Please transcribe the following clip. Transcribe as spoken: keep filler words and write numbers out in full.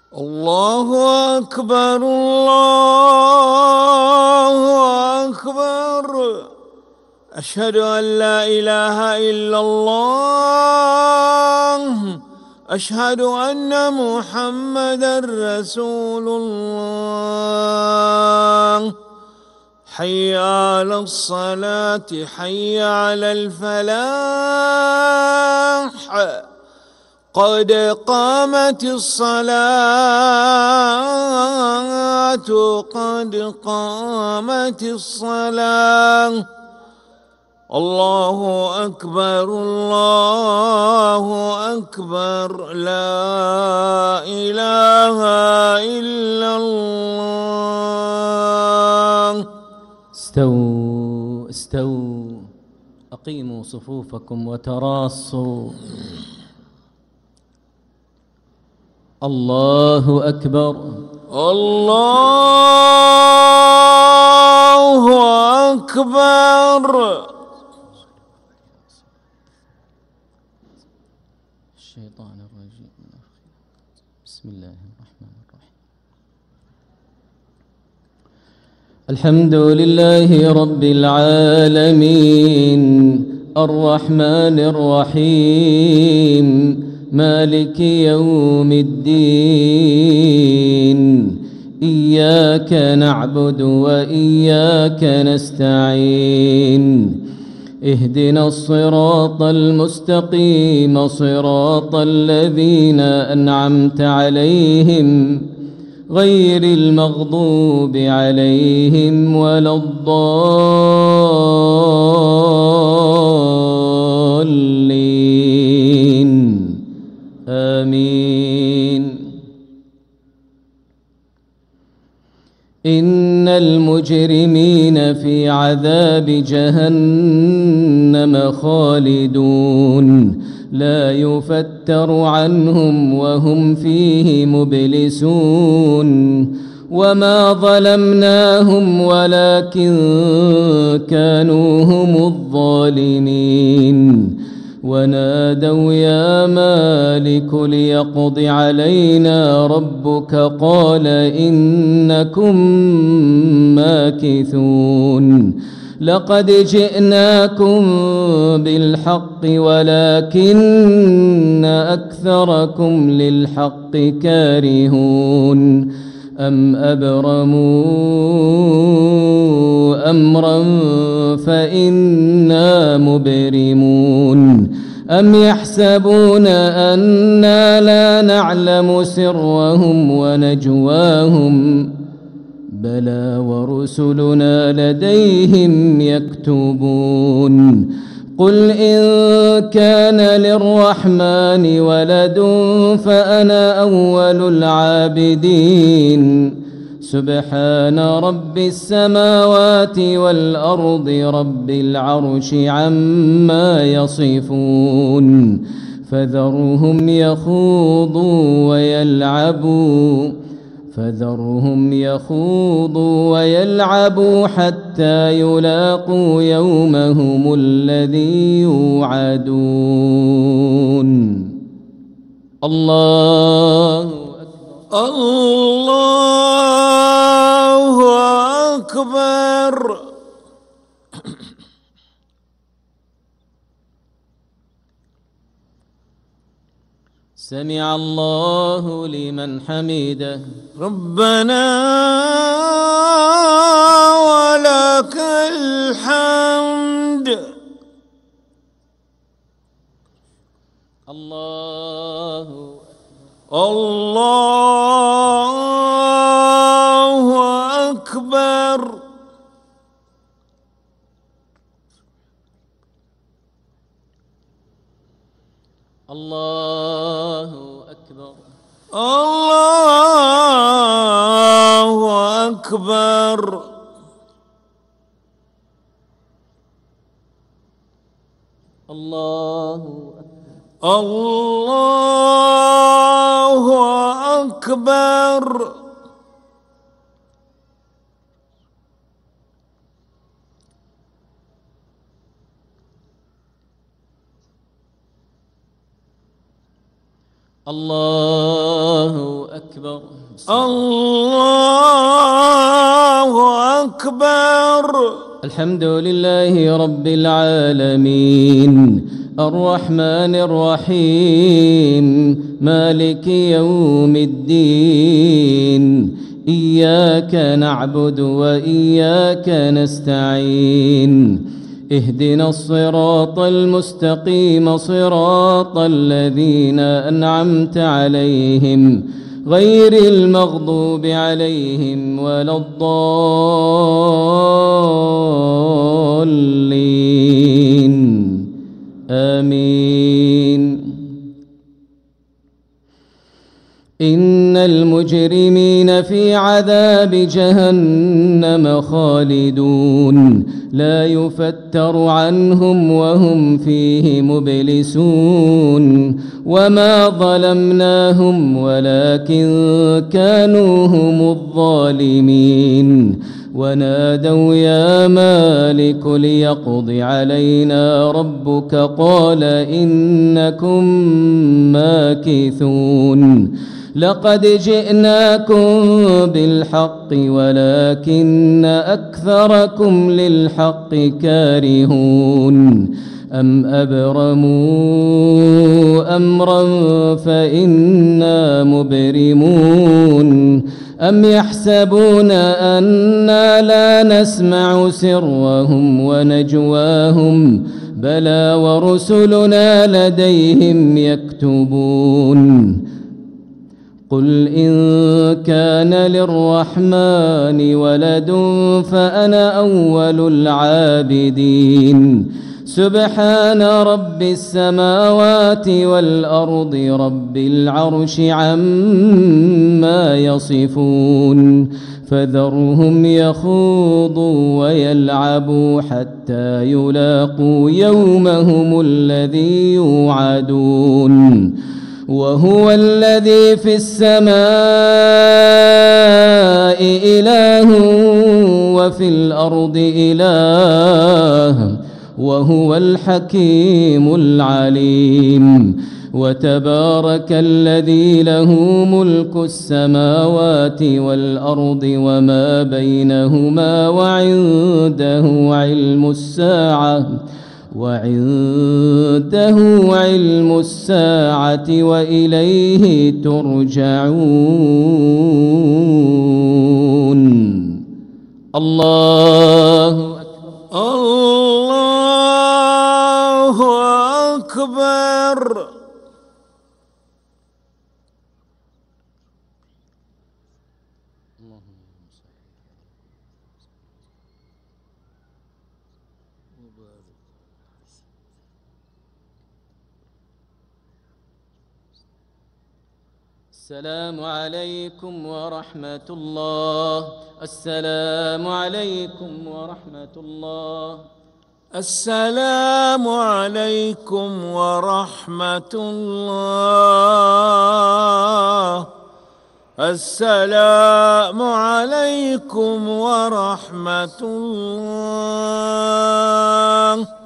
الله أكبر الله أكبر. أشهد أن لا إله إلا الله. أشهد أن محمدًا رسول الله. حي على الصلاة حي على الفلاح. قد قامت الصلاة قد قامت الصلاة. الله أكبر الله أكبر. لا إله إلا الله. استووا استووا أقيموا صفوفكم وتراصوا. الله أكبر الله أكبر. الشيطان الرجيم. بسم الله الرحمن الرحيم. الحمد لله رب العالمين الرحمن الرحيم مالك يوم الدين. إياك نعبد وإياك نستعين. اهدنا الصراط المستقيم صراط الذين أنعمت عليهم غير المغضوب عليهم ولا الضالين. آمين. إن المجرمين في عذاب جهنم خالدون لا يفتر عنهم وهم فيه مبلسون. وما ظلمناهم ولكن كانوا هم الظالمين. ونادوا يا مالك ليقض علينا ربك قال إنكم ماكثون. لقد جئناكم بالحق ولكن أكثركم للحق كارهون. أم أبرموا أمرا فإنا مبرمون. أم يحسبون أنا لا نعلم سرهم ونجواهم بلى ورسلنا لديهم يكتبون. قل إن كان للرحمن ولد فأنا أول العابدين. سبحان رب السماوات والأرض رب العرش عما يصفون. فذرهم يخوضوا ويلعبوا فذرهم يخوضوا ويلعبوا حتى يلاقوا يومهم الذي يوعدون. الله أكبر الله أكبر. سمع الله لمن حمده. ربنا ولك الحمد. الله الله أكبر. الله أكبر الله أكبر. الله الله أكبر. الله أكبر. أكبر. الله أكبر. الحمد لله رب العالمين الرحمن الرحيم مالك يوم الدين إياك نعبد وإياك نستعين اهدنا الصراط المستقيم صراط الذين أنعمت عليهم غير المغضوب عليهم ولا الضالين آمين. إن المجرمين في عذاب جهنم خالدون لا يفتر عنهم وهم فيه مبلسون وما ظلمناهم ولكن كانوا هم الظالمين ونادوا يا مالك ليقض علينا ربك قال إنكم ماكثون لقد جئناكم بالحق ولكن أكثركم للحق كارهون أم أبرموا أمرا فإنا مبرمون أم يحسبون أنا لا نسمع سرهم ونجواهم بلى ورسلنا لديهم يكتبون قل إن كان للرحمن ولد فأنا أول العابدين سبحان رب السماوات والأرض رب العرش عما يصفون فذرهم يخوضوا ويلعبوا حتى يلاقوا يومهم الذي يوعدون وهو الذي في السماء إله وفي الأرض إله وهو الحكيم العليم وتبارك الذي له ملك السماوات والأرض وما بينهما وعنده علم الساعة وعنده علم الساعة وإليه ترجعون. الله أكبر. الله أكبر. السلام عليكم ورحمة الله. السلام عليكم ورحمة الله. السلام عليكم ورحمة الله. السلام عليكم ورحمة الله.